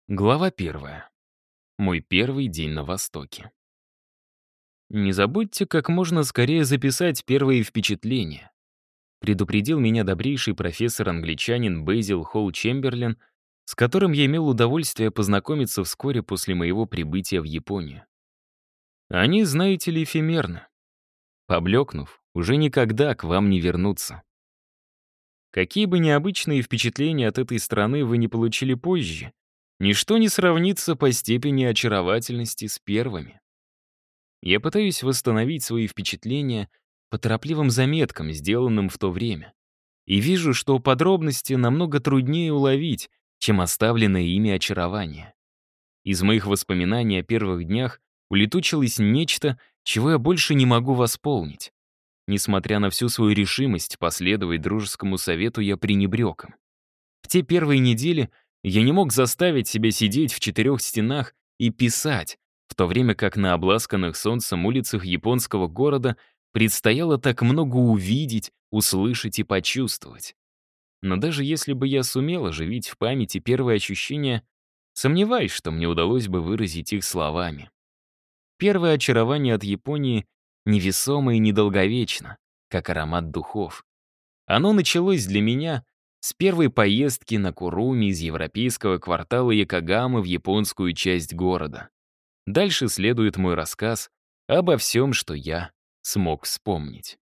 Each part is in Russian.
Глава 1. Мой первый день на Востоке. Не забудьте как можно скорее записать первые впечатления. Предупредил меня добрейший профессор-англичанин Бэзил Холл Чемберлен, с которым я имел удовольствие познакомиться вскоре после моего прибытия в Японию. Они, знаете ли, эфемерны. Поблекнув, уже никогда к вам не вернутся. Какие бы необычные впечатления от этой страны вы не получили позже, ничто не сравнится по степени очаровательности с первыми. Я пытаюсь восстановить свои впечатления по торопливым заметкам, сделанным в то время, и вижу, что подробности намного труднее уловить, чем оставленное ими очарование. Из моих воспоминаний о первых днях улетучилось нечто, чего я больше не могу восполнить. Несмотря на всю свою решимость последовать дружескому совету, я пренебрег им. В те первые недели я не мог заставить себя сидеть в четырех стенах и писать, в то время как на обласканных солнцем улицах японского города предстояло так много увидеть, услышать и почувствовать. Но даже если бы я сумел оживить в памяти первые ощущения, сомневаюсь, что мне удалось бы выразить их словами. Первое очарование от Японии невесомо и недолговечно, как аромат духов. Оно началось для меня с первой поездки на Куруми из европейского квартала Якогамы в японскую часть города. Дальше следует мой рассказ обо всем, что я смог вспомнить.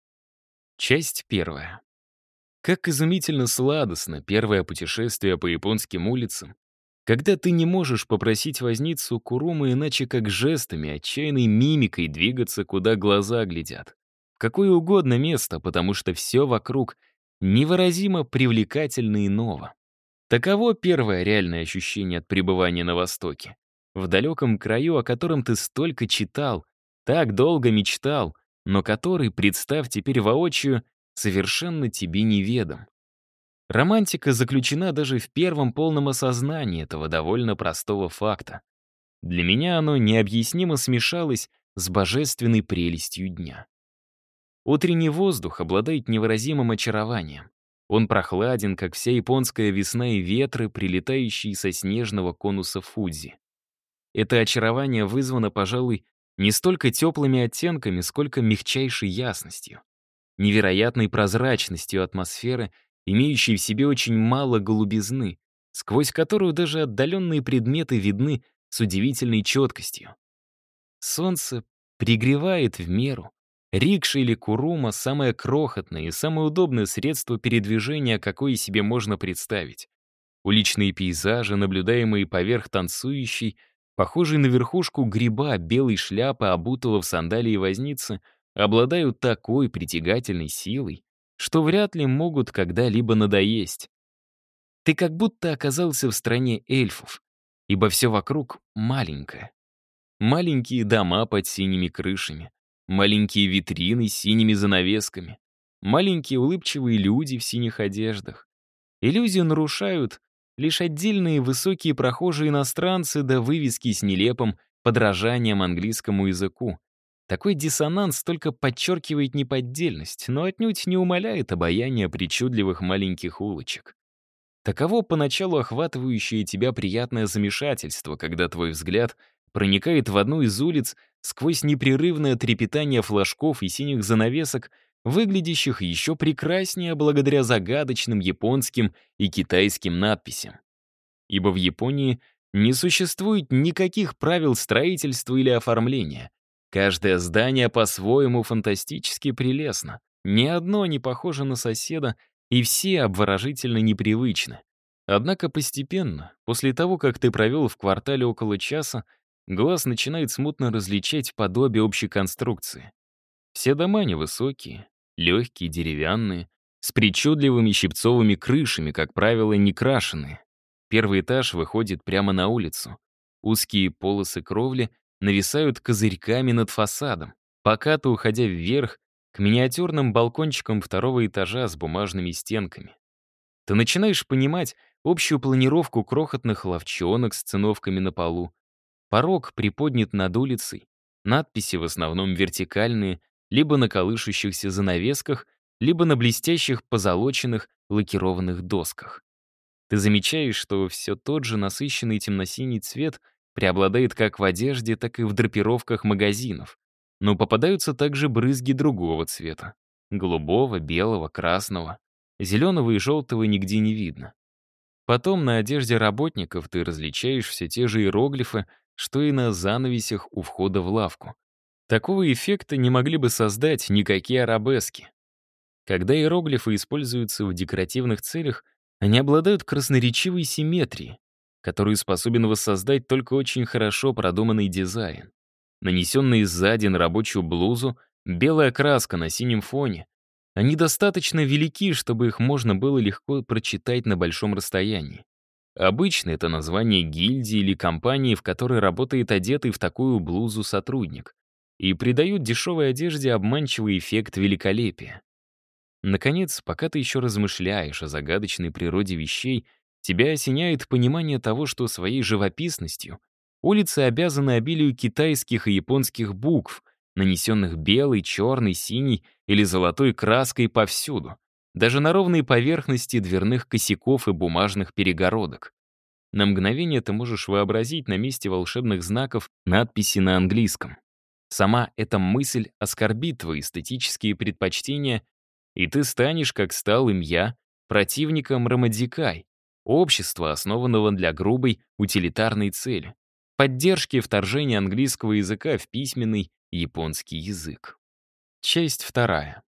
Часть 1. Как изумительно сладостно первое путешествие по японским улицам, когда ты не можешь попросить возницу Курумы иначе как жестами, отчаянной мимикой двигаться, куда глаза глядят. В какое угодно место, потому что все вокруг невыразимо привлекательно и ново. Таково первое реальное ощущение от пребывания на Востоке. В далеком краю, о котором ты столько читал, так долго мечтал, но который, представь теперь воочию, совершенно тебе неведом. Романтика заключена даже в первом полном осознании этого довольно простого факта. Для меня оно необъяснимо смешалось с божественной прелестью дня. Утренний воздух обладает невыразимым очарованием. Он прохладен, как вся японская весна и ветры, прилетающие со снежного конуса Фудзи. Это очарование вызвано, пожалуй, не столько теплыми оттенками, сколько мягчайшей ясностью, невероятной прозрачностью атмосферы, имеющей в себе очень мало голубизны, сквозь которую даже отдаленные предметы видны с удивительной четкостью. Солнце пригревает в меру. Рикша или курума — самое крохотное и самое удобное средство передвижения, какое себе можно представить. Уличные пейзажи, наблюдаемые поверх танцующей, похожей на верхушку гриба белой шляпы, обутого в сандалии возницы, обладают такой притягательной силой, что вряд ли могут когда-либо надоесть. Ты как будто оказался в стране эльфов, ибо все вокруг маленькое. Маленькие дома под синими крышами, маленькие витрины с синими занавесками, маленькие улыбчивые люди в синих одеждах. Иллюзию нарушают лишь отдельные высокие прохожие иностранцы да вывески с нелепым подражанием английскому языку. Такой диссонанс только подчеркивает неподдельность, но отнюдь не умаляет обаяние причудливых маленьких улочек. Таково поначалу охватывающее тебя приятное замешательство, когда твой взгляд проникает в одну из улиц сквозь непрерывное трепетание флажков и синих занавесок, выглядящих еще прекраснее благодаря загадочным японским и китайским надписям. Ибо в Японии не существует никаких правил строительства или оформления. Каждое здание по-своему фантастически прелестно. Ни одно не похоже на соседа, и все обворожительно непривычны. Однако постепенно, после того, как ты провел в квартале около часа, глаз начинает смутно различать подобие общей конструкции. Все дома невысокие, легкие, деревянные, с причудливыми щипцовыми крышами, как правило, не крашеные. Первый этаж выходит прямо на улицу. Узкие полосы кровли нависают козырьками над фасадом, покато уходя вверх к миниатюрным балкончикам второго этажа с бумажными стенками. Ты начинаешь понимать общую планировку крохотных лавчонок с циновками на полу. Порог приподнят над улицей, надписи в основном вертикальные, либо на колышущихся занавесках, либо на блестящих позолоченных лакированных досках. Ты замечаешь, что все тот же насыщенный темно-синий цвет преобладает как в одежде, так и в драпировках магазинов. Но попадаются также брызги другого цвета. Голубого, белого, красного. Зеленого и желтого нигде не видно. Потом на одежде работников ты различаешь все те же иероглифы, что и на занавесях у входа в лавку. Такого эффекта не могли бы создать никакие арабески. Когда иероглифы используются в декоративных целях, они обладают красноречивой симметрией, которую способен воссоздать только очень хорошо продуманный дизайн. Нанесенные сзади на рабочую блузу, белая краска на синем фоне. Они достаточно велики, чтобы их можно было легко прочитать на большом расстоянии. Обычно это название гильдии или компании, в которой работает одетый в такую блузу сотрудник, и придают дешевой одежде обманчивый эффект великолепия. Наконец, пока ты еще размышляешь о загадочной природе вещей, тебя осеняет понимание того, что своей живописностью улицы обязаны обилию китайских и японских букв, нанесенных белой, черной, синей или золотой краской повсюду, даже на ровной поверхности дверных косяков и бумажных перегородок. На мгновение ты можешь вообразить на месте волшебных знаков надписи на английском. Сама эта мысль оскорбит твои эстетические предпочтения, и ты станешь, как стал им я, противником Рамадзикай, общества, основанного для грубой утилитарной цели, поддержки вторжения английского языка в письменный японский язык. Часть вторая.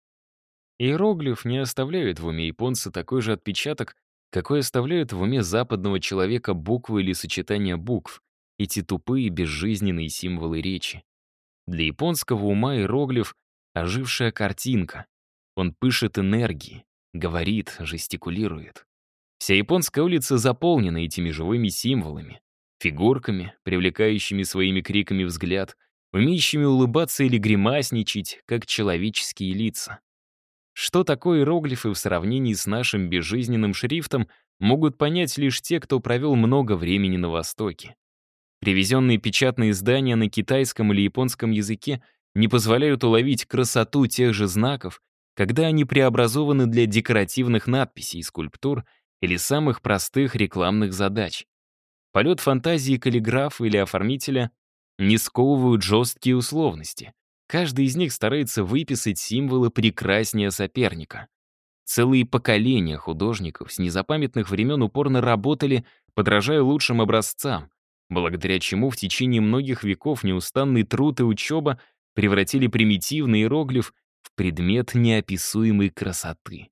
Иероглиф не оставляет в уме японца такой же отпечаток, какой оставляют в уме западного человека буквы или сочетания букв, эти тупые безжизненные символы речи. Для японского ума иероглиф — ожившая картинка. Он пышет энергией, говорит, жестикулирует. Вся японская улица заполнена этими живыми символами, фигурками, привлекающими своими криками взгляд, умеющими улыбаться или гримасничать, как человеческие лица. Что такое иероглифы в сравнении с нашим безжизненным шрифтом, могут понять лишь те, кто провел много времени на Востоке. Привезенные печатные издания на китайском или японском языке не позволяют уловить красоту тех же знаков, когда они преобразованы для декоративных надписей, скульптур или самых простых рекламных задач. Полет фантазии каллиграфа или оформителя не сковывают жесткие условности. Каждый из них старается выписать символы прекраснее соперника. Целые поколения художников с незапамятных времен упорно работали, подражая лучшим образцам, благодаря чему в течение многих веков неустанный труд и учеба превратили примитивный иероглиф в предмет неописуемой красоты.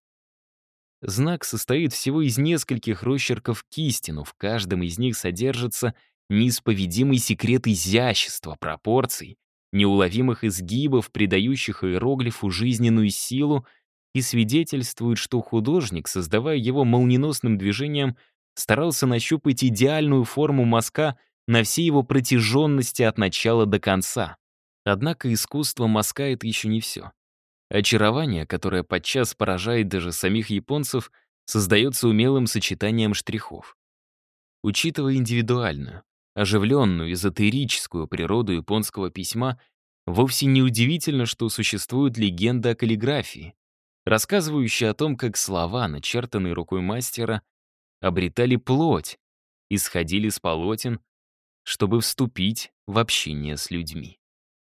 Знак состоит всего из нескольких росчерков кисти, но в каждом из них содержится неисповедимый секрет изящества, пропорций, неуловимых изгибов, придающих иероглифу жизненную силу, и свидетельствует, что художник, создавая его молниеносным движением, старался нащупать идеальную форму мазка на всей его протяженности от начала до конца. Однако искусство мазка — это еще не все. Очарование, которое подчас поражает даже самих японцев, создается умелым сочетанием штрихов. Учитывая индивидуальную, оживленную, эзотерическую природу японского письма, вовсе не удивительно, что существует легенда о каллиграфии, рассказывающая о том, как слова, начертанные рукой мастера, обретали плоть, исходили с полотен, чтобы вступить в общение с людьми.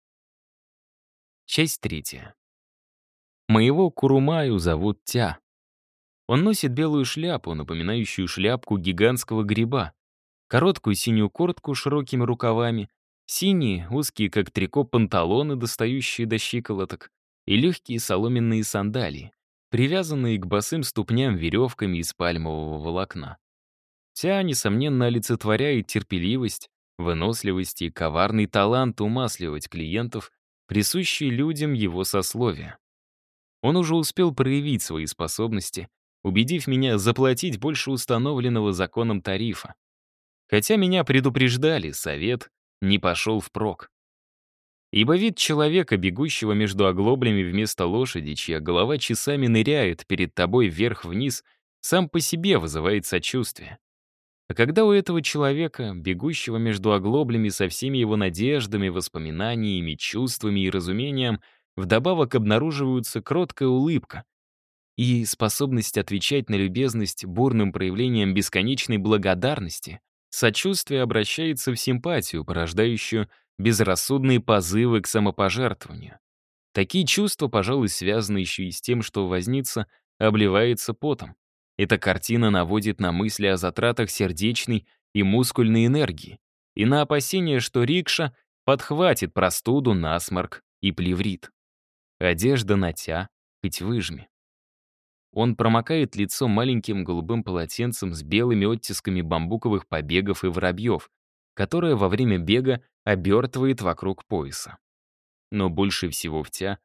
Часть третья. Моего Курумаю зовут Тя. Он носит белую шляпу, напоминающую шляпку гигантского гриба, короткую синюю куртку с широкими рукавами, синие, узкие как трико панталоны, достающие до щиколоток, и легкие соломенные сандалии, привязанные к босым ступням веревками из пальмового волокна. Тя, несомненно, олицетворяет терпеливость, выносливость и коварный талант умасливать клиентов, присущий людям его сословия. Он уже успел проявить свои способности, убедив меня заплатить больше установленного законом тарифа. Хотя меня предупреждали, совет не пошел впрок. Ибо вид человека, бегущего между оглоблями вместо лошади, чья голова часами ныряет перед тобой вверх-вниз, сам по себе вызывает сочувствие. А когда у этого человека, бегущего между оглоблями со всеми его надеждами, воспоминаниями, чувствами и разумением, вдобавок обнаруживается кроткая улыбка и способность отвечать на любезность бурным проявлением бесконечной благодарности, сочувствие обращается в симпатию, порождающую безрассудные позывы к самопожертвованию. Такие чувства, пожалуй, связаны еще и с тем, что возница обливается потом. Эта картина наводит на мысли о затратах сердечной и мускульной энергии и на опасение, что рикша подхватит простуду, насморк и плеврит. Одежда натя, хоть выжми. Он промокает лицо маленьким голубым полотенцем с белыми оттисками бамбуковых побегов и воробьев, которое во время бега обертывает вокруг пояса. Но больше всего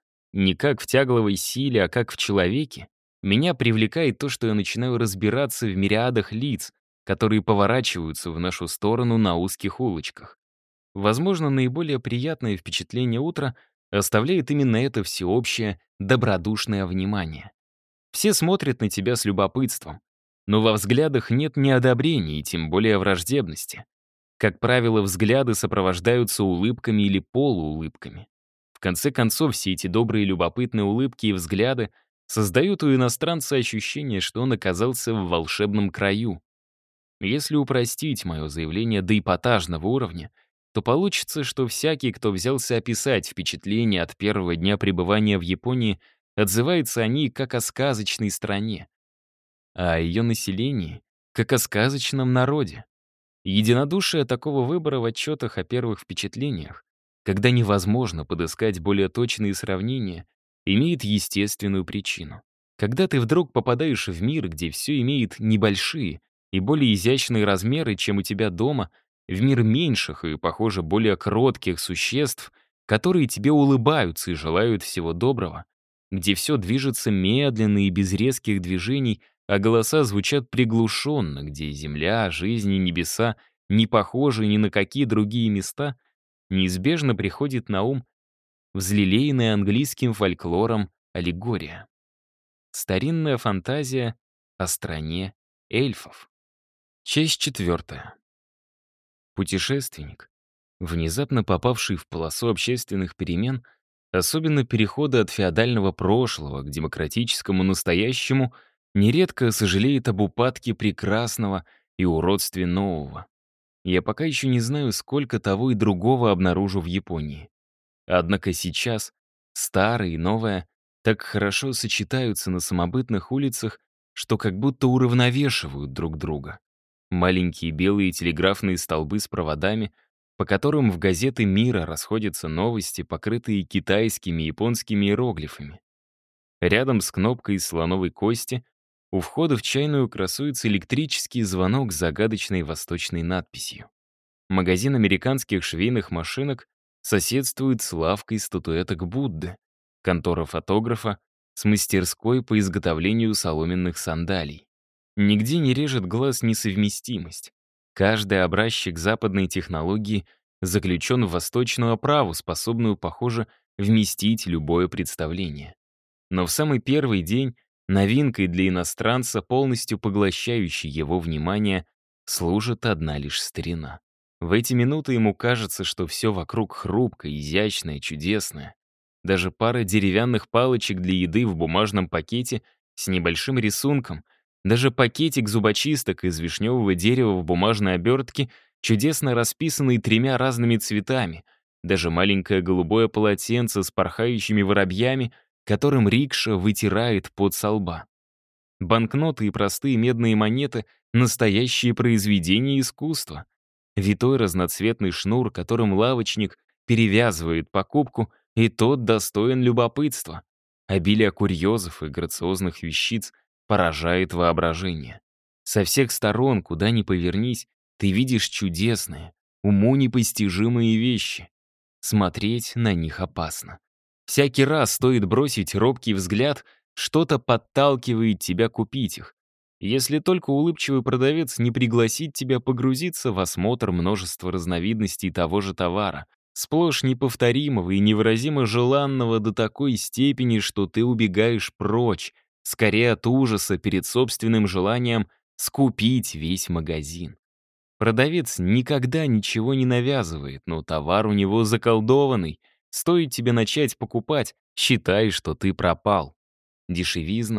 не как в тягловой силе, а как в человеке, меня привлекает то, что я начинаю разбираться в мириадах лиц, которые поворачиваются в нашу сторону на узких улочках. Возможно, наиболее приятное впечатление утра оставляет именно это всеобщее, добродушное внимание. Все смотрят на тебя с любопытством, но во взглядах нет ни одобрения и тем более враждебности. Как правило, взгляды сопровождаются улыбками или полуулыбками. В конце концов, все эти добрые любопытные улыбки и взгляды создают у иностранца ощущение, что он оказался в волшебном краю. Если упростить мое заявление до эпатажного уровня, то получится, что всякий, кто взялся описать впечатление от первого дня пребывания в Японии, отзывается о ней как о сказочной стране, а о ее населении — как о сказочном народе. Единодушие такого выбора в отчетах о первых впечатлениях, когда невозможно подыскать более точные сравнения, имеет естественную причину. Когда ты вдруг попадаешь в мир, где все имеет небольшие и более изящные размеры, чем у тебя дома, в мир меньших и, похоже, более кротких существ, которые тебе улыбаются и желают всего доброго, где все движется медленно и без резких движений, а голоса звучат приглушенно, где земля, жизнь и небеса не похожи ни на какие другие места, неизбежно приходит на ум взлелеянная английским фольклором аллегория. Старинная фантазия о стране эльфов. Часть 4. Путешественник, внезапно попавший в полосу общественных перемен, особенно перехода от феодального прошлого к демократическому настоящему, нередко сожалеет об упадке прекрасного и уродстве нового. Я пока еще не знаю, сколько того и другого обнаружу в Японии. Однако сейчас старое и новое так хорошо сочетаются на самобытных улицах, что как будто уравновешивают друг друга. Маленькие белые телеграфные столбы с проводами, по которым в газеты мира расходятся новости, покрытые китайскими и японскими иероглифами. Рядом с кнопкой из слоновой кости у входа в чайную красуется электрический звонок с загадочной восточной надписью. Магазин американских швейных машинок соседствует с лавкой статуэток Будды, контора фотографа с мастерской по изготовлению соломенных сандалий. Нигде не режет глаз несовместимость. Каждый образчик западной технологии заключен в восточную оправу, способную, похоже, вместить любое представление. Но в самый первый день новинкой для иностранца, полностью поглощающей его внимание, служит одна лишь старина. В эти минуты ему кажется, что все вокруг хрупкое, изящное, чудесное. Даже пара деревянных палочек для еды в бумажном пакете с небольшим рисунком, даже пакетик зубочисток из вишневого дерева в бумажной обертке, чудесно расписанный 3 разными цветами, даже маленькое голубое полотенце с порхающими воробьями, которым рикша вытирает пот со лба. Банкноты и простые медные монеты — настоящие произведения искусства. Витой разноцветный шнур, которым лавочник перевязывает покупку, и тот достоин любопытства. Обилие курьезов и грациозных вещиц поражает воображение. Со всех сторон, куда ни повернись, ты видишь чудесные, уму непостижимые вещи. Смотреть на них опасно. Всякий раз стоит бросить робкий взгляд, что-то подталкивает тебя купить их. Если только улыбчивый продавец не пригласит тебя погрузиться в осмотр множества разновидностей того же товара, сплошь неповторимого и невыразимо желанного до такой степени, что ты убегаешь прочь, скорее от ужаса перед собственным желанием скупить весь магазин. Продавец никогда ничего не навязывает, но товар у него заколдованный. Стоит тебе начать покупать, считай, что ты пропал. Дешевизна,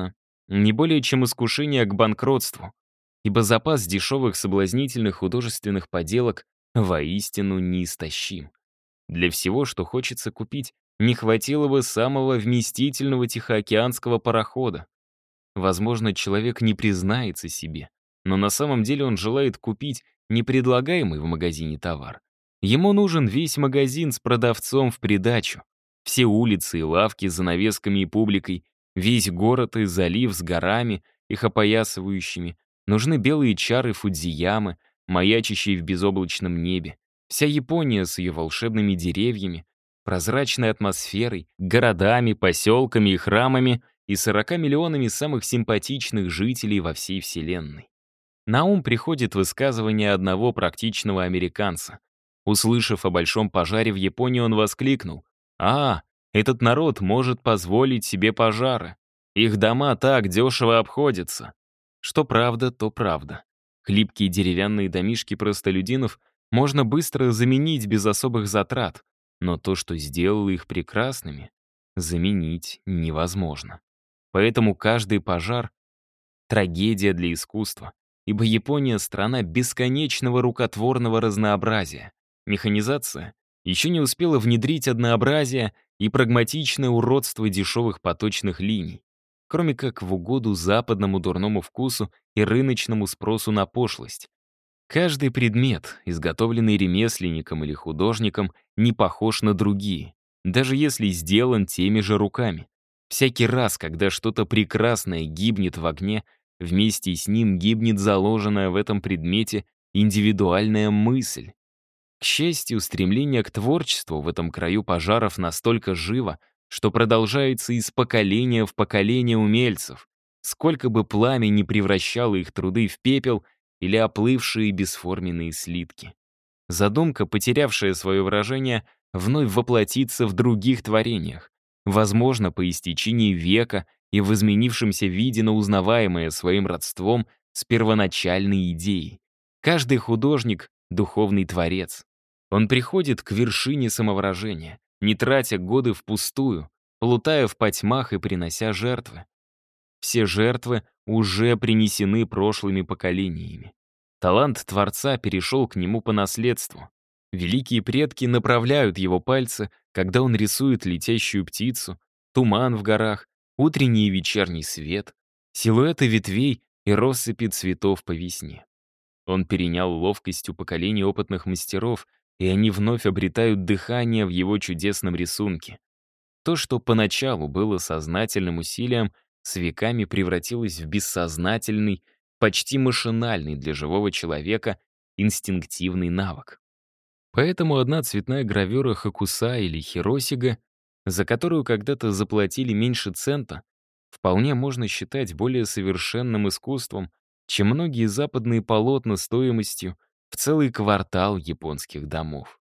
Не более чем искушение к банкротству, ибо запас дешевых соблазнительных художественных поделок воистину неистощим. Для всего, что хочется купить, не хватило бы самого вместительного тихоокеанского парохода. Возможно, человек не признается себе, но на самом деле он желает купить непредлагаемый в магазине товар. Ему нужен весь магазин с продавцом в придачу. Все улицы и лавки с занавесками и публикой, весь город и залив с горами, их опоясывающими. Нужны белые чары Фудзиямы, маячащие в безоблачном небе. Вся Япония с ее волшебными деревьями, прозрачной атмосферой, городами, поселками и храмами и 40 миллионами самых симпатичных жителей во всей Вселенной. На ум приходит высказывание одного практичного американца. Услышав о большом пожаре в Японии, он воскликнул: «А, этот народ может позволить себе пожары. Их дома так дешево обходятся». Что правда, то правда. Хлипкие деревянные домишки простолюдинов можно быстро заменить без особых затрат, но то, что сделало их прекрасными, заменить невозможно. Поэтому каждый пожар — трагедия для искусства, ибо Япония — страна бесконечного рукотворного разнообразия. Механизация еще не успела внедрить однообразие и прагматичное уродство дешевых поточных линий, кроме как в угоду западному дурному вкусу и рыночному спросу на пошлость. Каждый предмет, изготовленный ремесленником или художником, не похож на другие, даже если сделан теми же руками. Всякий раз, когда что-то прекрасное гибнет в огне, вместе с ним гибнет заложенная в этом предмете индивидуальная мысль. К счастью, стремление к творчеству в этом краю пожаров настолько живо, что продолжается из поколения в поколение умельцев. Сколько бы пламя ни превращало их труды в пепел или оплывшие бесформенные слитки. Задумка, потерявшая свое выражение, вновь воплотится в других творениях, возможно, по истечении века и в изменившемся виде, но узнаваемое своим родством с первоначальной идеей. Каждый художник — духовный творец. Он приходит к вершине самовыражения, не тратя годы впустую, плутая в потьмах и принося жертвы. Все жертвы уже принесены прошлыми поколениями. Талант Творца перешел к нему по наследству. Великие предки направляют его пальцы, когда он рисует летящую птицу, туман в горах, утренний и вечерний свет, силуэты ветвей и россыпи цветов по весне. Он перенял ловкость у поколений опытных мастеров, и они вновь обретают дыхание в его чудесном рисунке. То, что поначалу было сознательным усилием, с веками превратилось в бессознательный, почти машинальный для живого человека инстинктивный навык. Поэтому одна цветная гравюра Хокуса или Хиросига, за которую когда-то заплатили меньше цента, вполне можно считать более совершенным искусством, чем многие западные полотна стоимостью в целый квартал японских домов.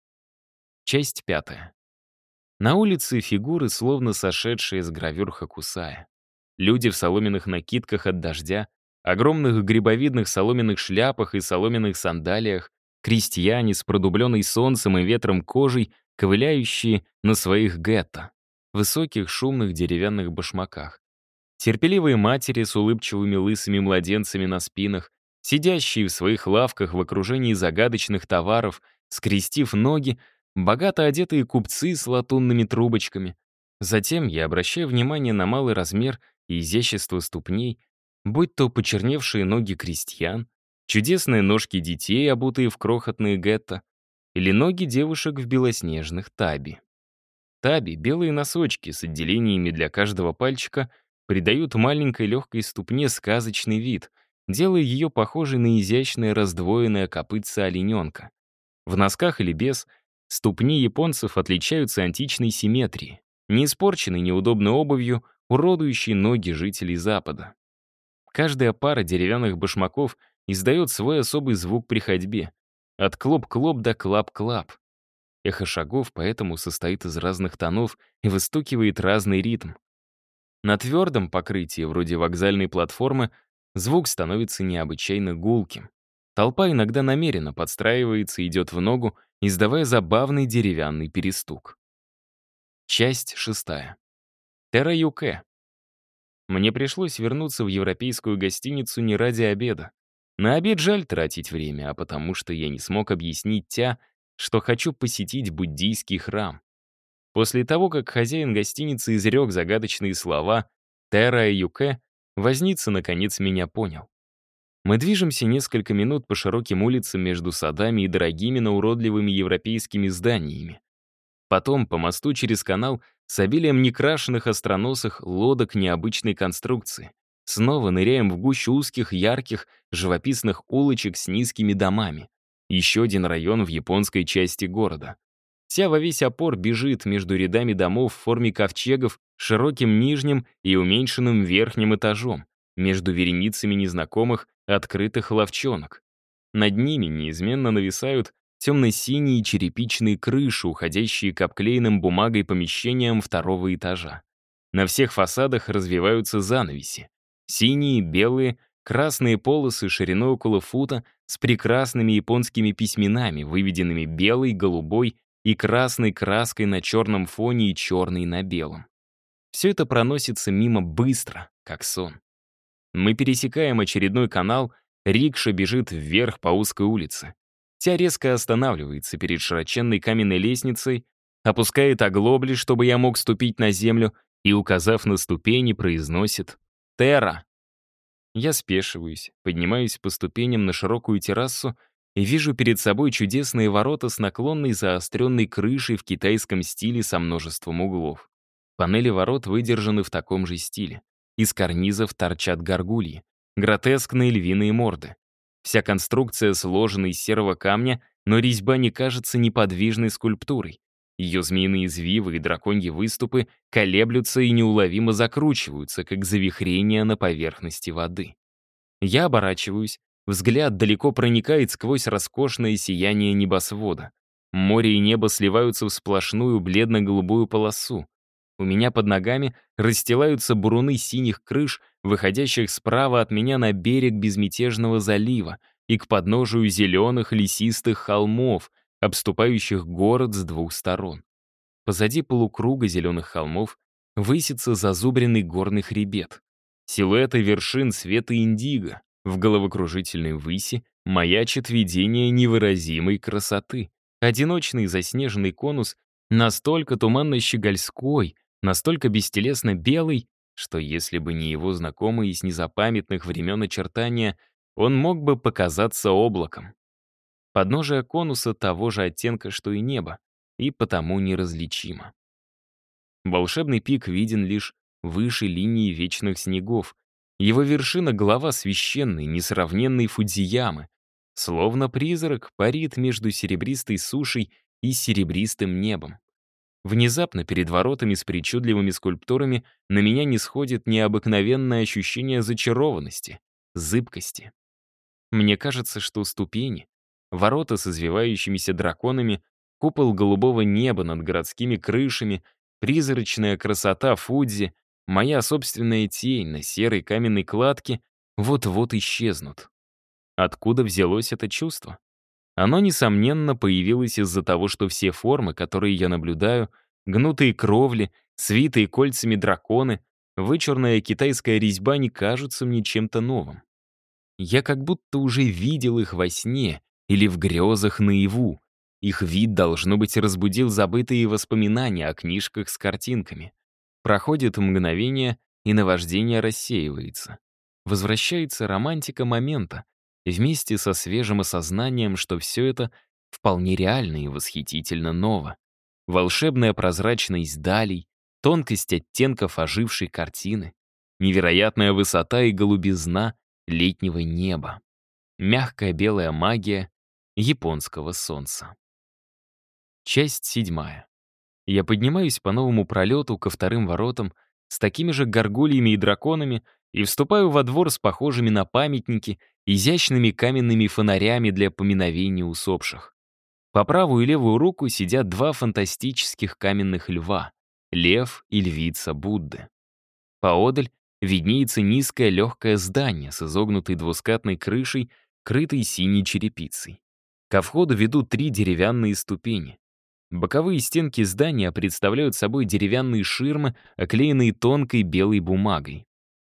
Часть 5. На улице фигуры, словно сошедшие с гравюр Хокусая. Люди в соломенных накидках от дождя, огромных грибовидных соломенных шляпах и соломенных сандалиях, крестьяне с продубленной солнцем и ветром кожей, ковыляющие на своих гетто, высоких шумных деревянных башмаках. Терпеливые матери с улыбчивыми лысыми младенцами на спинах, сидящие в своих лавках в окружении загадочных товаров, скрестив ноги, богато одетые купцы с латунными трубочками. Затем я обращаю внимание на малый размер и изящество ступней, будь то почерневшие ноги крестьян, чудесные ножки детей, обутые в крохотные гетто, или ноги девушек в белоснежных таби. Таби, белые носочки с отделениями для каждого пальчика, придают маленькой легкой ступне сказочный вид, делая ее похожей на изящное раздвоенное копытце олененка. В носках или без, ступни японцев отличаются античной симметрией, не испорченной неудобной обувью, уродующей ноги жителей Запада. Каждая пара деревянных башмаков издает свой особый звук при ходьбе. От клоп-клоп до клап-клап. Эхо шагов поэтому состоит из разных тонов и выстукивает разный ритм. На твердом покрытии, вроде вокзальной платформы, звук становится необычайно гулким. Толпа иногда намеренно подстраивается и идет в ногу, издавая забавный деревянный перестук. Часть 6. Терраюке. Мне пришлось вернуться в европейскую гостиницу не ради обеда. На обед жаль тратить время, а потому что я не смог объяснить Тя, что хочу посетить буддийский храм. После того, как хозяин гостиницы изрек загадочные слова «Терра и Юке», возница наконец меня понял. Мы движемся несколько минут по широким улицам между садами и дорогими, но уродливыми европейскими зданиями. Потом по мосту через канал с обилием некрашенных остроносых лодок необычной конструкции. Снова ныряем в гущу узких, ярких, живописных улочек с низкими домами. Еще один район в японской части города. Вся во весь опор бежит между рядами домов в форме ковчегов, широким нижним и уменьшенным верхним этажом, между вереницами незнакомых открытых лавчонок. Над ними неизменно нависают темно-синие черепичные крыши, уходящие к обклеенным бумагой помещениям второго этажа. На всех фасадах развиваются занавеси. Синие, белые, красные полосы шириной около фута с прекрасными японскими письменами, выведенными белой, голубой и красной краской на черном фоне и черной на белом. Все это проносится мимо быстро, как сон. Мы пересекаем очередной канал, рикша бежит вверх по узкой улице. Тя резко останавливается перед широченной каменной лестницей, опускает оглобли, чтобы я мог ступить на землю, и, указав на ступени, произносит «Терра». Я спешиваюсь, поднимаюсь по ступеням на широкую террасу и вижу перед собой чудесные ворота с наклонной заостренной крышей в китайском стиле со множеством углов. Панели ворот выдержаны в таком же стиле. Из карнизов торчат горгульи, гротескные львиные морды. Вся конструкция сложена из серого камня, но резьба не кажется неподвижной скульптурой. Ее змеиные извивы и драконьи выступы колеблются и неуловимо закручиваются, как завихрения на поверхности воды. Я оборачиваюсь, взгляд далеко проникает сквозь роскошное сияние небосвода. Море и небо сливаются в сплошную бледно-голубую полосу. У меня под ногами расстилаются буруны синих крыш, выходящих справа от меня на берег безмятежного залива и к подножию зеленых лесистых холмов, обступающих город с двух сторон. Позади полукруга зеленых холмов высится зазубренный горный хребет. Силуэты вершин света индиго. В головокружительной выси маячит видение невыразимой красоты. Одиночный заснеженный конус настолько туманно-щегольской, настолько бестелесно белый, что если бы не его знакомые с незапамятных времен очертания, он мог бы показаться облаком. Подножие конуса того же оттенка, что и небо, и потому неразличимо. Волшебный пик виден лишь выше линии вечных снегов. Его вершина — глава священной, несравненной Фудзиямы. Словно призрак парит между серебристой сушей и серебристым небом. Внезапно перед воротами с причудливыми скульптурами на меня нисходит необыкновенное ощущение зачарованности, зыбкости. Мне кажется, что ступени, ворота с извивающимися драконами, купол голубого неба над городскими крышами, призрачная красота Фудзи, моя собственная тень на серой каменной кладке вот-вот исчезнут. Откуда взялось это чувство? Оно, несомненно, появилось из-за того, что все формы, которые я наблюдаю, гнутые кровли, свитые кольцами драконы, вычурная китайская резьба не кажутся мне чем-то новым. Я как будто уже видел их во сне или в грезах наяву. Их вид, должно быть, разбудил забытые воспоминания о книжках с картинками. Проходит мгновение, и наваждение рассеивается. Возвращается романтика момента, вместе со свежим осознанием, что все это вполне реально и восхитительно ново. Волшебная прозрачность далей, тонкость оттенков ожившей картины, невероятная высота и голубизна летнего неба, мягкая белая магия японского солнца. Часть 7. Я поднимаюсь по новому пролету ко вторым воротам с такими же горгульями и драконами и вступаю во двор с похожими на памятники изящными каменными фонарями для поминовения усопших. По правую и левую руку сидят два фантастических каменных льва — лев и львица Будды. Поодаль виднеется низкое легкое здание с изогнутой двускатной крышей, крытой синей черепицей. Ко входу ведут 3 деревянные ступени. Боковые стенки здания представляют собой деревянные ширмы, оклеенные тонкой белой бумагой.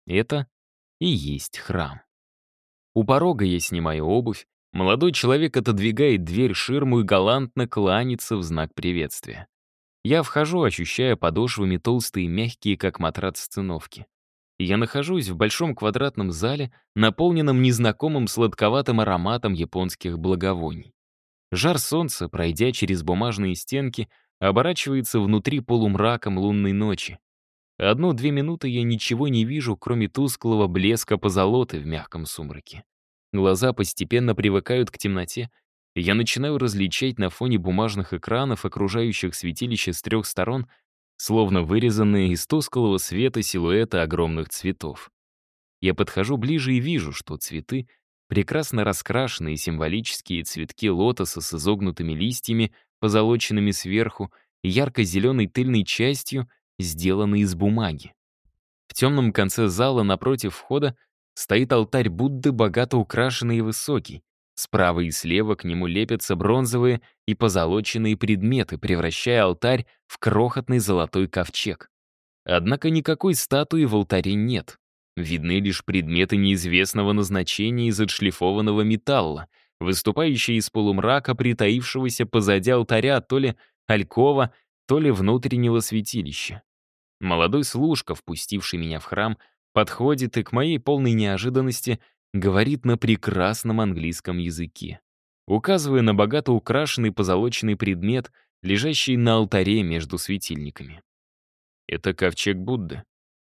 Это и есть храм. У порога я снимаю обувь, молодой человек отодвигает дверь ширму и галантно кланяется в знак приветствия. Я вхожу, ощущая подошвами толстые, мягкие, как матрац циновки. Я нахожусь в большом квадратном зале, наполненном незнакомым сладковатым ароматом японских благовоний. Жар солнца, пройдя через бумажные стенки, оборачивается внутри полумраком лунной ночи. 1-2 минуты я ничего не вижу, кроме тусклого блеска позолоты в мягком сумраке. Глаза постепенно привыкают к темноте, и я начинаю различать на фоне бумажных экранов, окружающих святилище с 3 сторон, словно вырезанные из тусклого света силуэты огромных цветов. Я подхожу ближе и вижу, что цветы, прекрасно раскрашенные символические цветки лотоса с изогнутыми листьями, позолоченными сверху, и ярко-зеленой тыльной частью, сделаны из бумаги. В темном конце зала напротив входа стоит алтарь Будды, богато украшенный и высокий. Справа и слева к нему лепятся бронзовые и позолоченные предметы, превращая алтарь в крохотный золотой ковчег. Однако никакой статуи в алтаре нет. Видны лишь предметы неизвестного назначения из отшлифованного металла, выступающие из полумрака, притаившегося позади алтаря то ли алькова, то ли внутреннего святилища. Молодой служка, впустивший меня в храм, подходит и к моей полной неожиданности говорит на прекрасном английском языке, указывая на богато украшенный позолоченный предмет, лежащий на алтаре между светильниками. «Это ковчег Будды.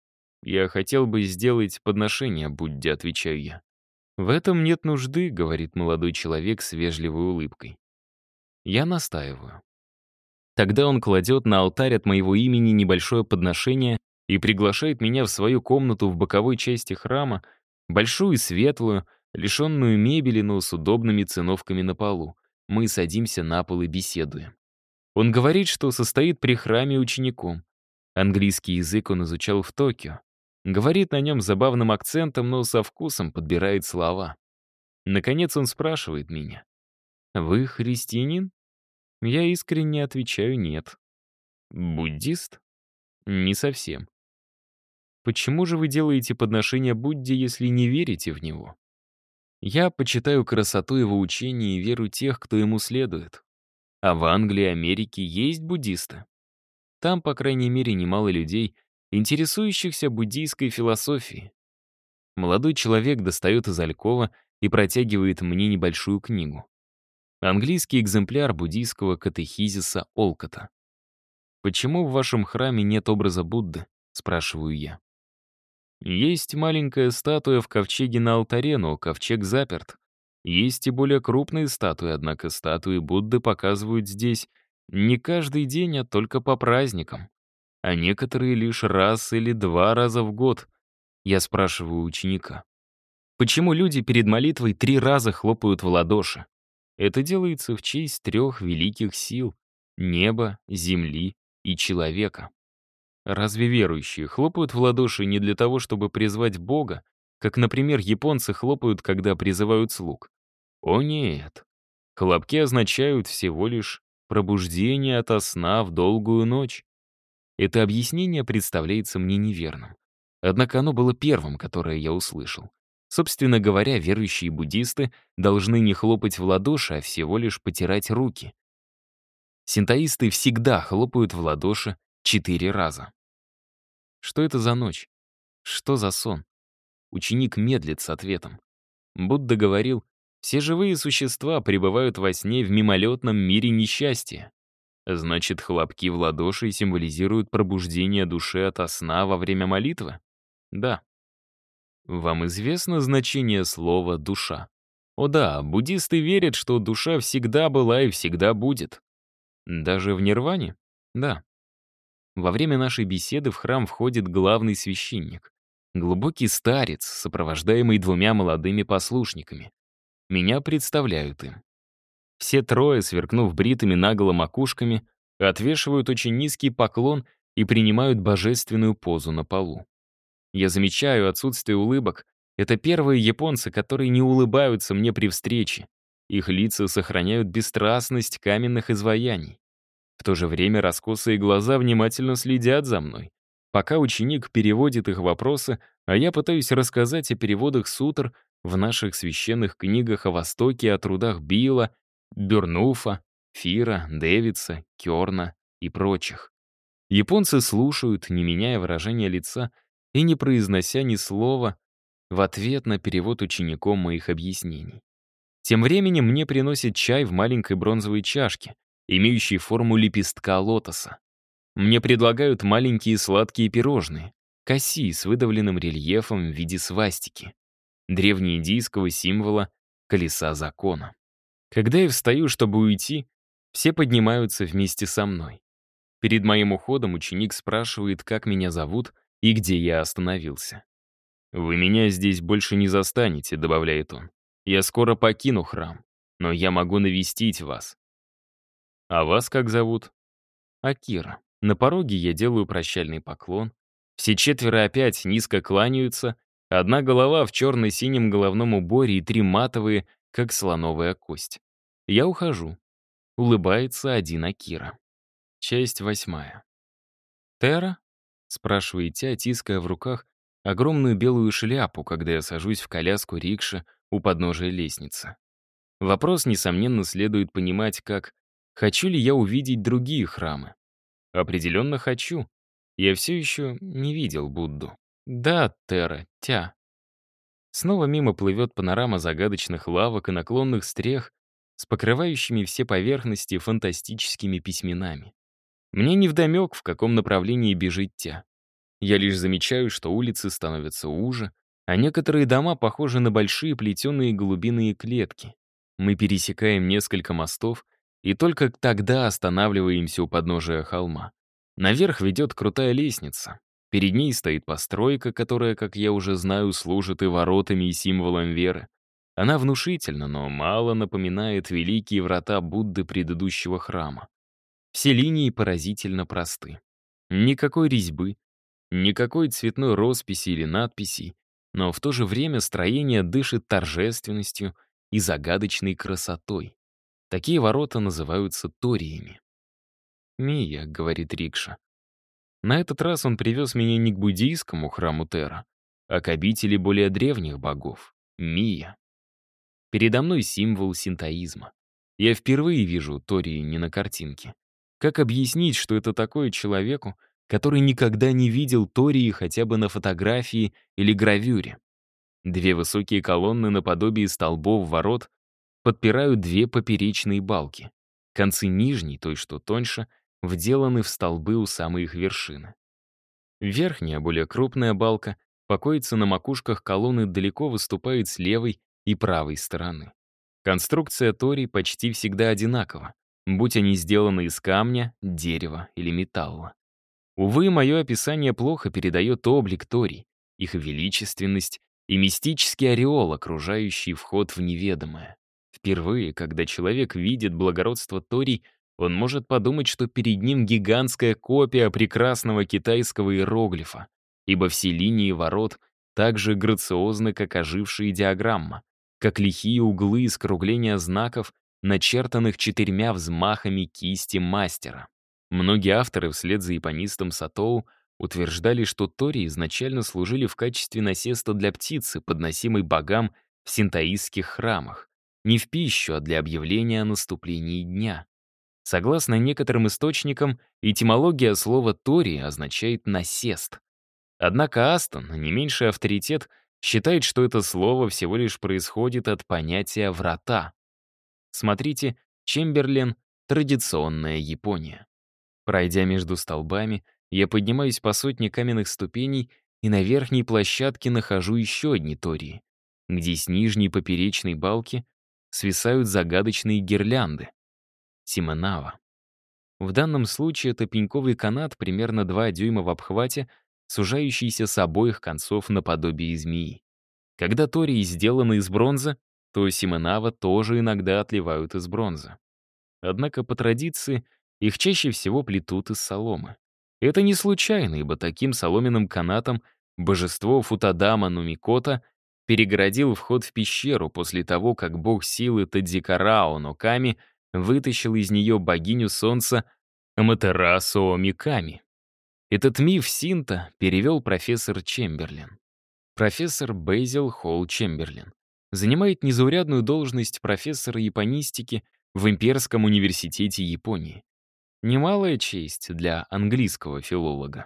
Я хотел бы сделать подношение Будде», — отвечаю я. «В этом нет нужды», — говорит молодой человек с вежливой улыбкой. Я настаиваю. Тогда он кладет на алтарь от моего имени небольшое подношение и приглашает меня в свою комнату в боковой части храма, большую и светлую, лишенную мебели, но с удобными циновками на полу. Мы садимся на пол и беседуем. Он говорит, что состоит при храме учеником. Английский язык он изучал в Токио. Говорит на нем с забавным акцентом, но со вкусом подбирает слова. Наконец он спрашивает меня: «Вы христианин?» Я искренне отвечаю: «Нет». «Буддист?» «Не совсем». «Почему же вы делаете подношение Будде, если не верите в него?» «Я почитаю красоту его учения и веру тех, кто ему следует. А в Англии и Америке есть буддисты. Там, по крайней мере, немало людей, интересующихся буддийской философией». Молодой человек достает из алькова и протягивает мне небольшую книгу. Английский экземпляр буддийского катехизиса Олкота. «Почему в вашем храме нет образа Будды?» — спрашиваю я. «Есть маленькая статуя в ковчеге на алтаре, но ковчег заперт. Есть и более крупные статуи, однако статуи Будды показывают здесь не каждый день, а только по праздникам. А некоторые лишь раз или 2 раза в год». Я спрашиваю у ученика. «Почему люди перед молитвой 3 раза хлопают в ладоши?» Это делается в честь 3 великих сил — неба, земли и человека. Разве верующие хлопают в ладоши не для того, чтобы призвать Бога, как, например, японцы хлопают, когда призывают слуг? О нет. Хлопки означают всего лишь пробуждение ото сна в долгую ночь. Это объяснение представляется мне неверным. Однако оно было первым, которое я услышал. Собственно говоря, верующие буддисты должны не хлопать в ладоши, а всего лишь потирать руки. Синтоисты всегда хлопают в ладоши 4 раза. Что это за ночь? Что за сон? Ученик медлит с ответом. Будда говорил: все живые существа пребывают во сне в мимолетном мире несчастья. Значит, хлопки в ладоши символизируют пробуждение души ото сна во время молитвы? Да. Вам известно значение слова «душа»? О да, буддисты верят, что душа всегда была и всегда будет. Даже в нирване? Да. Во время нашей беседы в храм входит главный священник. Глубокий старец, сопровождаемый 2 молодыми послушниками. Меня представляют им. Все 3, сверкнув бритыми наголо макушками, отвешивают очень низкий поклон и принимают божественную позу на полу. Я замечаю отсутствие улыбок. Это первые японцы, которые не улыбаются мне при встрече. Их лица сохраняют бесстрастность каменных изваяний. В то же время раскосые глаза внимательно следят за мной. Пока ученик переводит их вопросы, А я пытаюсь рассказать о переводах сутр в наших священных книгах о Востоке, о трудах Билла, Бёрнуфа, Фира, Дэвидса, Кёрна и прочих. Японцы слушают, не меняя выражения лица и не произнося ни слова в ответ на перевод учеником моих объяснений. Тем временем мне приносят чай в маленькой бронзовой чашке, имеющей форму лепестка лотоса. Мне предлагают маленькие сладкие пирожные, каси с выдавленным рельефом в виде свастики, древнеиндийского символа колеса закона. Когда я встаю, чтобы уйти, все поднимаются вместе со мной. Перед моим уходом ученик спрашивает, как меня зовут и где я остановился. «Вы меня здесь больше не застанете», — добавляет он. «Я скоро покину храм, но я могу навестить вас». «А вас как зовут?» «Акира». На пороге я делаю прощальный поклон. Все четверо опять низко кланяются, одна голова в черно-синем головном уборе и три матовые, как слоновая кость. Я ухожу. Улыбается один Акира. Часть 8. «Тера?» — спрашивает Тя, тиская в руках огромную белую шляпу, когда я сажусь в коляску рикши у подножия лестницы. Вопрос, несомненно, следует понимать как «хочу ли я увидеть другие храмы?» Определенно хочу. Я все еще не видел Будду. Да, Тера, Тя. Снова мимо плывет панорама загадочных лавок и наклонных стрех с покрывающими все поверхности фантастическими письменами. Мне невдомек, в каком направлении бежит Тя. Я лишь замечаю, что улицы становятся уже, а некоторые дома похожи на большие плетеные голубиные клетки. Мы пересекаем несколько мостов и только тогда останавливаемся у подножия холма. Наверх ведет крутая лестница. Перед ней стоит постройка, которая, как я уже знаю, служит и воротами, и символом веры. Она внушительна, но мало напоминает великие врата Будды предыдущего храма. Все линии поразительно просты. Никакой резьбы, никакой цветной росписи или надписей, но в то же время строение дышит торжественностью и загадочной красотой. Такие ворота называются ториями. «Мия», — говорит рикша. На этот раз он привез меня не к буддийскому храму Тера, а к обители более древних богов — Мия. Передо мной символ синтоизма. Я впервые вижу тории не на картинке. Как объяснить, что это такое человеку, который никогда не видел тории хотя бы на фотографии или гравюре? Две высокие колонны наподобие столбов ворот подпирают две поперечные балки. Концы нижней, той, что тоньше, вделаны в столбы у самой их вершины. Верхняя, более крупная балка покоится на макушках колонны, далеко выступает с левой и правой стороны. Конструкция торий почти всегда одинакова, будь они сделаны из камня, дерева или металла. Увы, мое описание плохо передает облик торий, их величественность и мистический ореол, окружающий вход в неведомое. Впервые, когда человек видит благородство торий, он может подумать, что перед ним гигантская копия прекрасного китайского иероглифа, ибо все линии ворот так же грациозны, как ожившие диаграмма, как лихие углы и скругления знаков, начертанных 4 взмахами кисти мастера. Многие авторы вслед за японистом Сатоу утверждали, что тори изначально служили в качестве насеста для птицы, подносимой богам в синтоистских храмах, не в пищу, а для объявления о наступлении дня. Согласно некоторым источникам, этимология слова «тори» означает «насест». Однако Астон, не меньший авторитет, считает, что это слово всего лишь происходит от понятия «врата». Смотрите Чемберлен «Традиционная Япония». Пройдя между столбами, я поднимаюсь по сотне каменных ступеней и на верхней площадке нахожу еще одни тории, где с нижней поперечной балки свисают загадочные гирлянды. Сименава. В данном случае это пеньковый канат примерно 2 дюйма в обхвате, сужающийся с обоих концов наподобие змеи. Когда тории сделаны из бронзы, то сименава тоже иногда отливают из бронзы. Однако по традиции их чаще всего плетут из соломы. Это не случайно, ибо таким соломенным канатом божество Футадама Нумикота перегородил вход в пещеру после того, как бог силы Тадзикарао Ноками вытащил из нее богиню солнца Аматерасу Миками. Этот миф синто перевел профессор Чемберлен. Профессор Бейзил Холл Чемберлен занимает незаурядную должность профессора японистики в Имперском университете Японии. Немалая честь для английского филолога.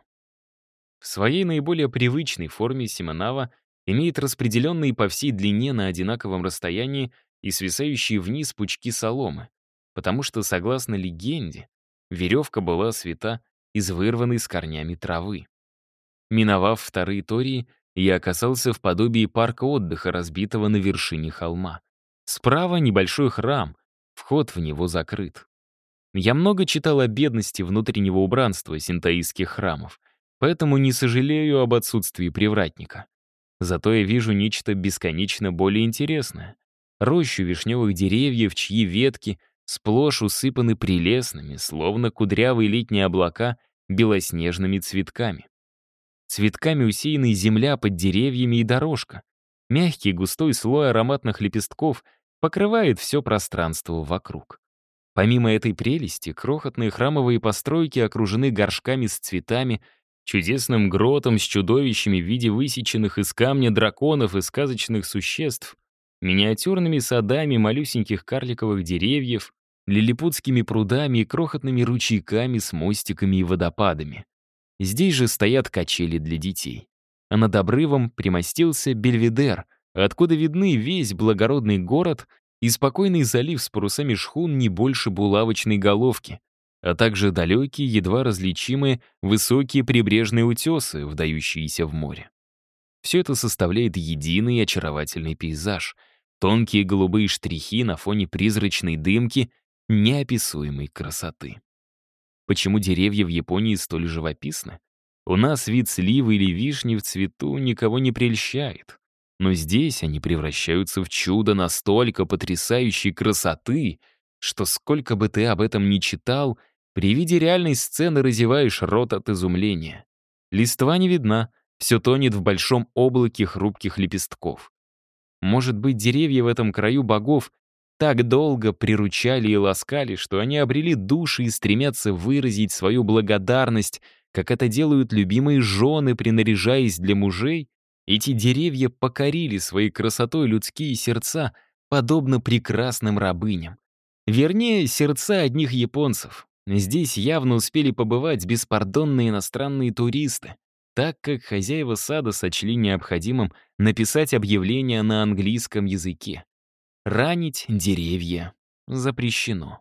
В своей наиболее привычной форме семенава имеет распределенные по всей длине на одинаковом расстоянии и свисающие вниз пучки соломы, потому что, согласно легенде, веревка была свита из вырванной с корнями травы. Миновав вторые тории, я оказался в подобии парка отдыха, разбитого на вершине холма. Справа небольшой храм, вход в него закрыт. Я много читал о бедности внутреннего убранства синтоистских храмов, поэтому не сожалею об отсутствии привратника. Зато я вижу нечто бесконечно более интересное. Рощу вишневых деревьев, чьи ветки сплошь усыпаны прелестными, словно кудрявые летние облака, белоснежными цветками. Цветками усеянной земля под деревьями и дорожка. Мягкий густой слой ароматных лепестков покрывает все пространство вокруг. Помимо этой прелести, крохотные храмовые постройки окружены горшками с цветами, чудесным гротом с чудовищами в виде высеченных из камня драконов и сказочных существ, миниатюрными садами малюсеньких карликовых деревьев, лилипутскими прудами и крохотными ручейками с мостиками и водопадами. Здесь же стоят качели для детей. А над обрывом примостился Бельведер, откуда видны весь благородный город и спокойный залив с парусами шхун не больше булавочной головки, а также далекие, едва различимые, высокие прибрежные утесы, вдающиеся в море. Все это составляет единый очаровательный пейзаж, тонкие голубые штрихи на фоне призрачной дымки неописуемой красоты. Почему деревья в Японии столь живописны? У нас вид сливы или вишни в цвету никого не прельщает. Но здесь они превращаются в чудо настолько потрясающей красоты, что сколько бы ты об этом ни читал, при виде реальной сцены разеваешь рот от изумления. Листва не видна, все тонет в большом облаке хрупких лепестков. Может быть, деревья в этом краю богов так долго приручали и ласкали, что они обрели души и стремятся выразить свою благодарность, как это делают любимые жены, принаряжаясь для мужей. Эти деревья покорили своей красотой людские сердца, подобно прекрасным рабыням. Вернее, сердца одних японцев. Здесь явно успели побывать беспардонные иностранные туристы, так как хозяева сада сочли необходимым написать объявление на английском языке. Ранить деревья запрещено.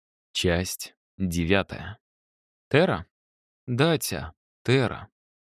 Часть 9. Терра? Датя. Терра.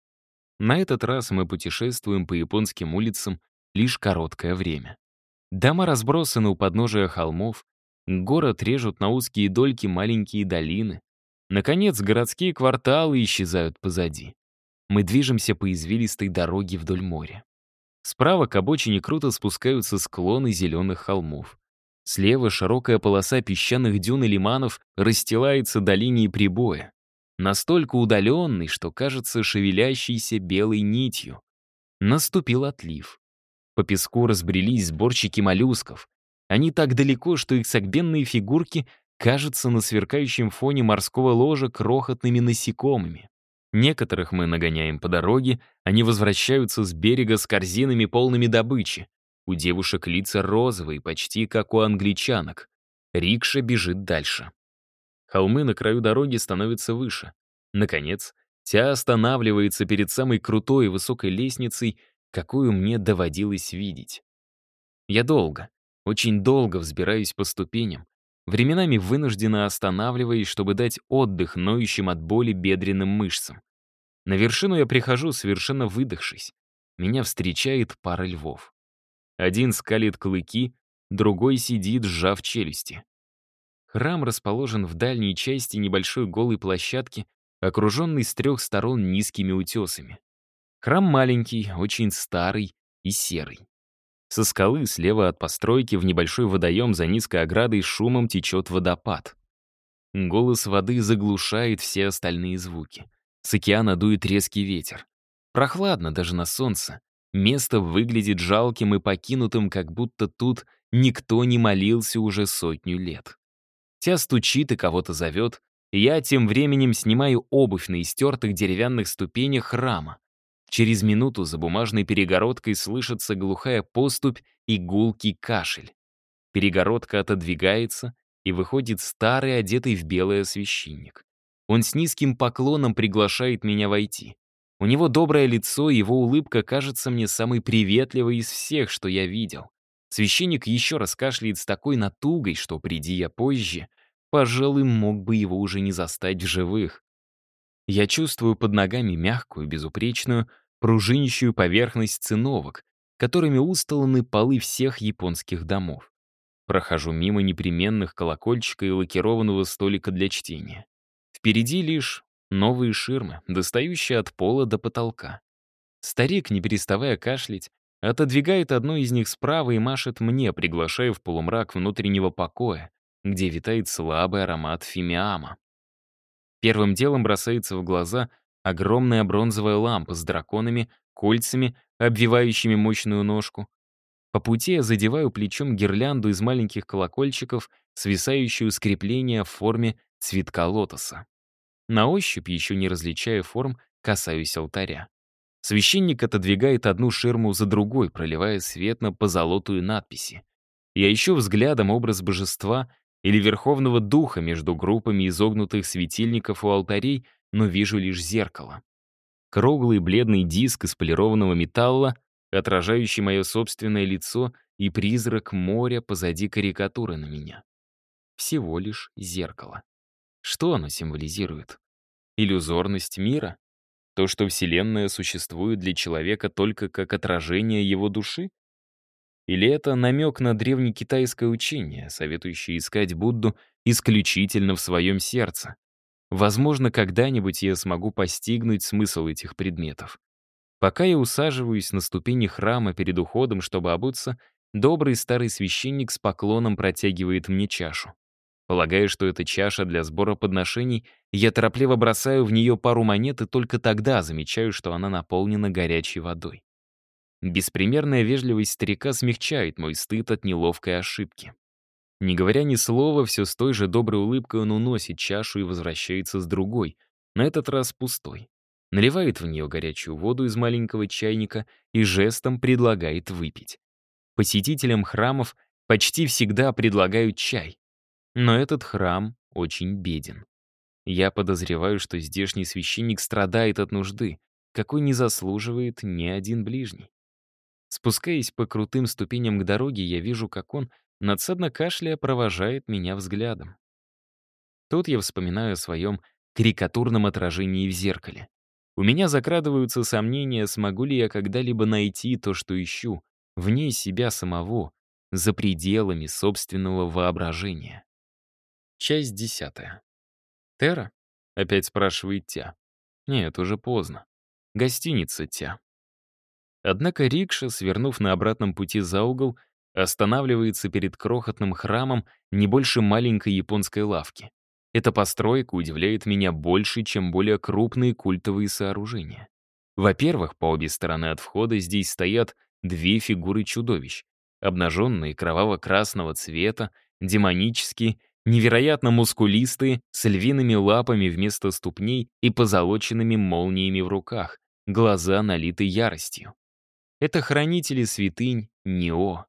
На этот раз мы путешествуем по японским улицам лишь короткое время. Дома разбросаны у подножия холмов, город режут на узкие дольки маленькие долины. Наконец, городские кварталы исчезают позади. Мы движемся по извилистой дороге вдоль моря. Справа к обочине круто спускаются склоны зеленых холмов. Слева широкая полоса песчаных дюн и лиманов расстилается до линии прибоя, настолько удаленный, что кажется шевелящейся белой нитью. Наступил отлив. По песку разбрелись сборщики моллюсков. Они так далеко, что их согбенные фигурки кажутся на сверкающем фоне морского ложа крохотными насекомыми. Некоторых мы нагоняем по дороге, они возвращаются с берега с корзинами, полными добычи. У девушек лица розовые, почти как у англичанок. Рикша бежит дальше. Холмы на краю дороги становятся выше. Наконец, Тя останавливается перед самой крутой и высокой лестницей, какую мне доводилось видеть. Я долго, очень долго взбираюсь по ступеням, временами вынужденно останавливаясь, чтобы дать отдых ноющим от боли бедренным мышцам. На вершину я прихожу, совершенно выдохшись. Меня встречает пара львов. Один скалит клыки, другой сидит, сжав челюсти. Храм расположен в дальней части небольшой голой площадки, окруженной с 3 сторон низкими утесами. Храм маленький, очень старый и серый. Со скалы слева от постройки в небольшой водоем за низкой оградой шумом течет водопад. Голос воды заглушает все остальные звуки. С океана дует резкий ветер. Прохладно даже на солнце. Место выглядит жалким и покинутым, как будто тут никто не молился уже 100 лет. Тя стучит и кого-то зовет. Я тем временем снимаю обувь на истертых деревянных ступенях храма. Через минуту за бумажной перегородкой слышится глухая поступь и гулкий кашель. Перегородка отодвигается, и выходит старый, одетый в белое священник. Он с низким поклоном приглашает меня войти. У него доброе лицо, его улыбка кажется мне самой приветливой из всех, что я видел. Священник еще раз кашляет с такой натугой, что, приди я позже, пожалуй, мог бы его уже не застать в живых. Я чувствую под ногами мягкую, безупречную, пружинищую поверхность циновок, которыми устланы полы всех японских домов. Прохожу мимо непременных колокольчика и лакированного столика для чтения. Впереди лишь новые ширмы, достающие от пола до потолка. Старик, не переставая кашлять, отодвигает одну из них справа и машет мне, приглашая в полумрак внутреннего покоя, где витает слабый аромат фимиама. Первым делом бросается в глаза огромная бронзовая лампа с драконами, кольцами, обвивающими мощную ножку. По пути я задеваю плечом гирлянду из маленьких колокольчиков, свисающую с крепления в форме цветка лотоса. На ощупь, еще не различая форм, касаюсь алтаря. Священник отодвигает одну ширму за другой, проливая свет на позолотую надписи. Я ищу взглядом образ божества или верховного духа между группами изогнутых светильников у алтарей, но вижу лишь зеркало. Круглый бледный диск из полированного металла, отражающий мое собственное лицо, и призрак моря позади карикатуры на меня. Всего лишь зеркало. Что оно символизирует? Иллюзорность мира? То, что Вселенная существует для человека только как отражение его души? Или это намек на древнекитайское учение, советующее искать Будду исключительно в своем сердце? Возможно, когда-нибудь я смогу постигнуть смысл этих предметов. Пока я усаживаюсь на ступени храма перед уходом, чтобы обуться, добрый старый священник с поклоном протягивает мне чашу. Полагая, что это чаша для сбора подношений, я торопливо бросаю в нее пару монет и только тогда замечаю, что она наполнена горячей водой. Беспримерная вежливость старика смягчает мой стыд от неловкой ошибки. Не говоря ни слова, все с той же доброй улыбкой он уносит чашу и возвращается с другой, на этот раз пустой. Наливает в нее горячую воду из маленького чайника и жестом предлагает выпить. Посетителям храмов почти всегда предлагают чай. Но этот храм очень беден. Я подозреваю, что здешний священник страдает от нужды, какой не заслуживает ни один ближний. Спускаясь по крутым ступеням к дороге, я вижу, как он, надсадно кашляя, провожает меня взглядом. Тут я вспоминаю о своем карикатурном отражении в зеркале. У меня закрадываются сомнения, смогу ли я когда-либо найти то, что ищу, вне себя самого, за пределами собственного воображения. Часть 10. «Терра?» — опять спрашивает Тя. Нет, уже поздно. Гостиница Тя. Однако рикша, свернув на обратном пути за угол, останавливается перед крохотным храмом не больше маленькой японской лавки. Эта постройка удивляет меня больше, чем более крупные культовые сооружения. Во-первых, по обе стороны от входа здесь стоят две фигуры чудовищ, обнаженные кроваво-красного цвета, демонические, невероятно мускулистые, с львиными лапами вместо ступней и позолоченными молниями в руках, глаза налиты яростью. Это хранители святынь Нио.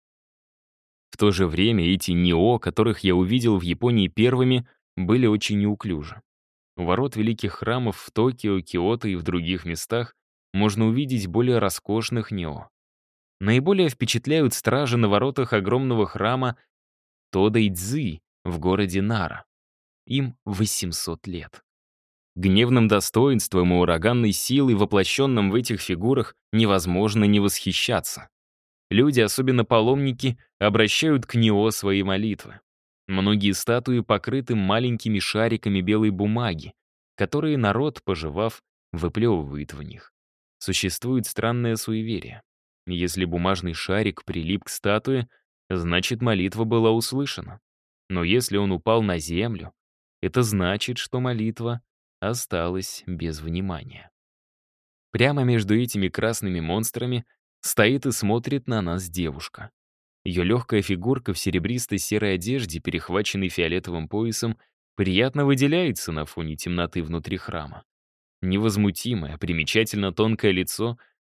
В то же время эти Нио, которых я увидел в Японии первыми, были очень неуклюжи. У ворот великих храмов в Токио, Киото и в других местах можно увидеть более роскошных Нио. Наиболее впечатляют стражи на воротах огромного храма Тодайдзи в городе Нара. Им 800 лет. Гневным достоинством и ураганной силой, воплощенным в этих фигурах, невозможно не восхищаться. Люди, особенно паломники, обращают к Нио свои молитвы. Многие статуи покрыты маленькими шариками белой бумаги, которые народ, пожевав, выплевывает в них. Существует странное суеверие. Если бумажный шарик прилип к статуе, значит, молитва была услышана. Но если он упал на землю, это значит, что молитва осталась без внимания. Прямо между этими красными монстрами стоит и смотрит на нас девушка. Ее легкая фигурка в серебристо-серой одежде, перехваченной фиолетовым поясом, приятно выделяется на фоне темноты внутри храма. Невозмутимое, примечательно тонкое лицо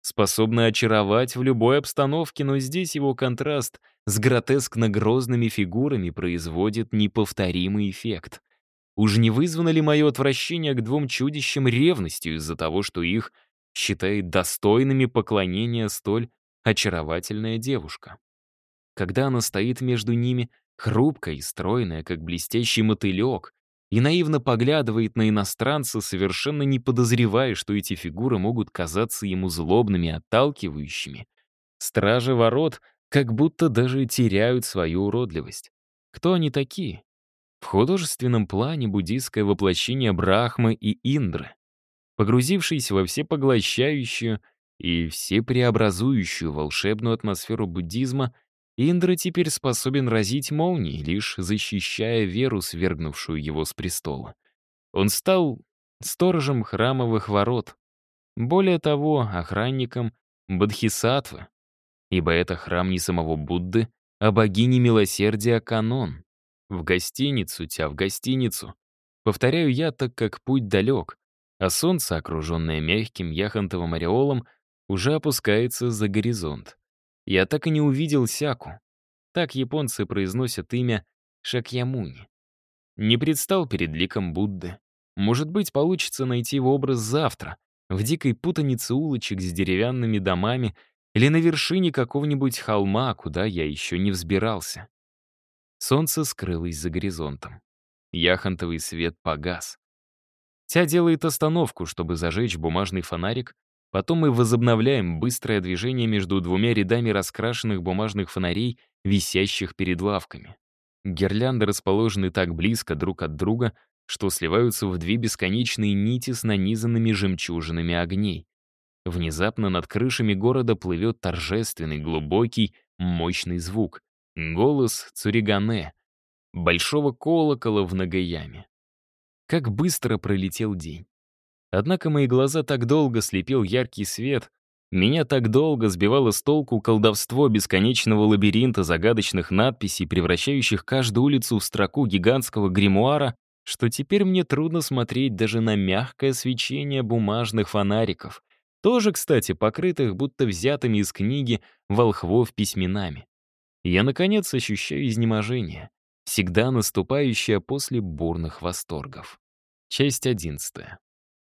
способный очаровать в любой обстановке, но здесь его контраст с гротескно-грозными фигурами производит неповторимый эффект. Уж не вызвано ли мое отвращение к двум чудищам ревностью из-за того, что их считает достойными поклонения столь очаровательная девушка? Когда она стоит между ними, хрупкая и стройная, как блестящий мотылек, и наивно поглядывает на иностранца, совершенно не подозревая, что эти фигуры могут казаться ему злобными и отталкивающими, стражи ворот как будто даже теряют свою уродливость. Кто они такие? В художественном плане буддийское воплощение Брахмы и Индры, погрузившись во всепоглощающую и всепреобразующую волшебную атмосферу буддизма, Индра теперь способен разить молнией, лишь защищая веру, свергнувшую его с престола. Он стал сторожем храмовых ворот, более того, охранником Бодхисаттвы, ибо это храм не самого Будды, а богини милосердия Канон. В гостиницу, тя в гостиницу. Повторяю я, так как путь далек, а солнце, окруженное мягким яхонтовым ореолом, уже опускается за горизонт. Я так и не увидел Сяку. Так японцы произносят имя Шакьямуни. Не предстал перед ликом Будды. Может быть, получится найти его образ завтра, в дикой путанице улочек с деревянными домами или на вершине какого-нибудь холма, куда я еще не взбирался. Солнце скрылось за горизонтом. Яхонтовый свет погас. Тя делает остановку, чтобы зажечь бумажный фонарик. Потом мы возобновляем быстрое движение между двумя рядами раскрашенных бумажных фонарей, висящих перед лавками. Гирлянды расположены так близко друг от друга, что сливаются в две бесконечные нити с нанизанными жемчужинами огней. Внезапно над крышами города плывет торжественный, глубокий, мощный звук. Голос Цуригане, большого колокола в Нагаяме. Как быстро пролетел день. Однако мои глаза так долго слепил яркий свет, меня так долго сбивало с толку колдовство бесконечного лабиринта загадочных надписей, превращающих каждую улицу в строку гигантского гримуара, что теперь мне трудно смотреть даже на мягкое свечение бумажных фонариков, тоже, кстати, покрытых будто взятыми из книги волхвов письменами. Я, наконец, ощущаю изнеможение, всегда наступающее после бурных восторгов. Часть 11.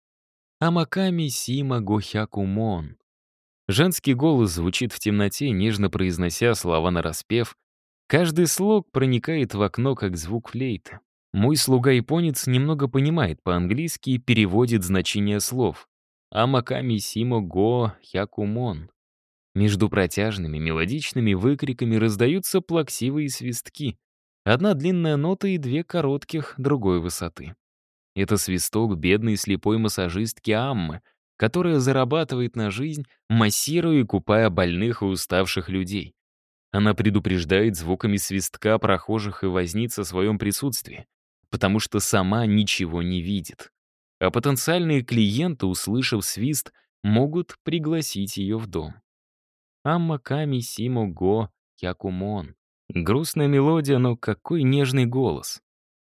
Амаками сима гохякумон. Женский голос звучит в темноте, нежно произнося слова нараспев. Каждый слог проникает в окно, как звук флейты. Мой слуга-японец немного понимает по-английски и переводит значение слов. Амаками симо го хякумон. Между протяжными мелодичными выкриками раздаются плаксивые свистки. Одна длинная нота и две коротких другой высоты. Это свисток бедной слепой массажистки Аммы, которая зарабатывает на жизнь, массируя и купая больных и уставших людей. Она предупреждает звуками свистка прохожих и возниц о своем присутствии, потому что сама ничего не видит. А потенциальные клиенты, услышав свист, могут пригласить ее в дом. Амма ками симо го якумон. Грустная мелодия, но какой нежный голос.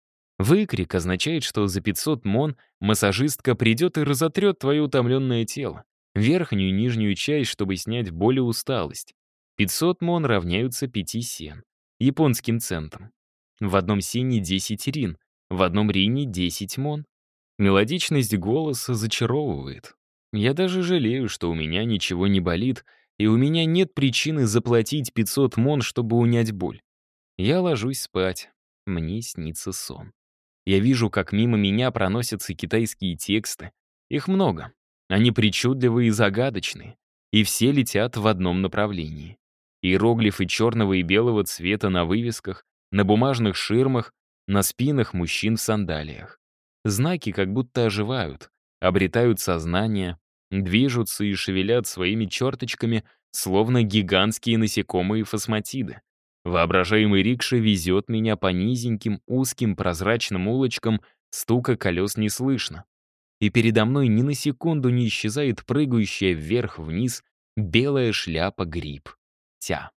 Выкрик означает, что за 500 мон массажистка придет и разотрет твое утомленное тело, верхнюю и нижнюю часть, чтобы снять боль и усталость. 500 мон равняются 5 сен, японским центам. В одном сене 10 рин, в одном рине 10 мон. Мелодичность голоса зачаровывает. Я даже жалею, что у меня ничего не болит, и у меня нет причины заплатить 500 мон, чтобы унять боль. Я ложусь спать. Мне снится сон. Я вижу, как мимо меня проносятся китайские тексты. Их много. Они причудливые и загадочные. И все летят в одном направлении. Иероглифы черного и белого цвета на вывесках, на бумажных ширмах, на спинах мужчин в сандалиях. Знаки как будто оживают, обретают сознание, движутся и шевелят своими черточками, словно гигантские насекомые фосматиды. Воображаемый рикша везет меня по низеньким, узким, прозрачным улочкам, стука колес не слышно. И передо мной ни на секунду не исчезает прыгающая вверх-вниз белая шляпа-гриб. Тя.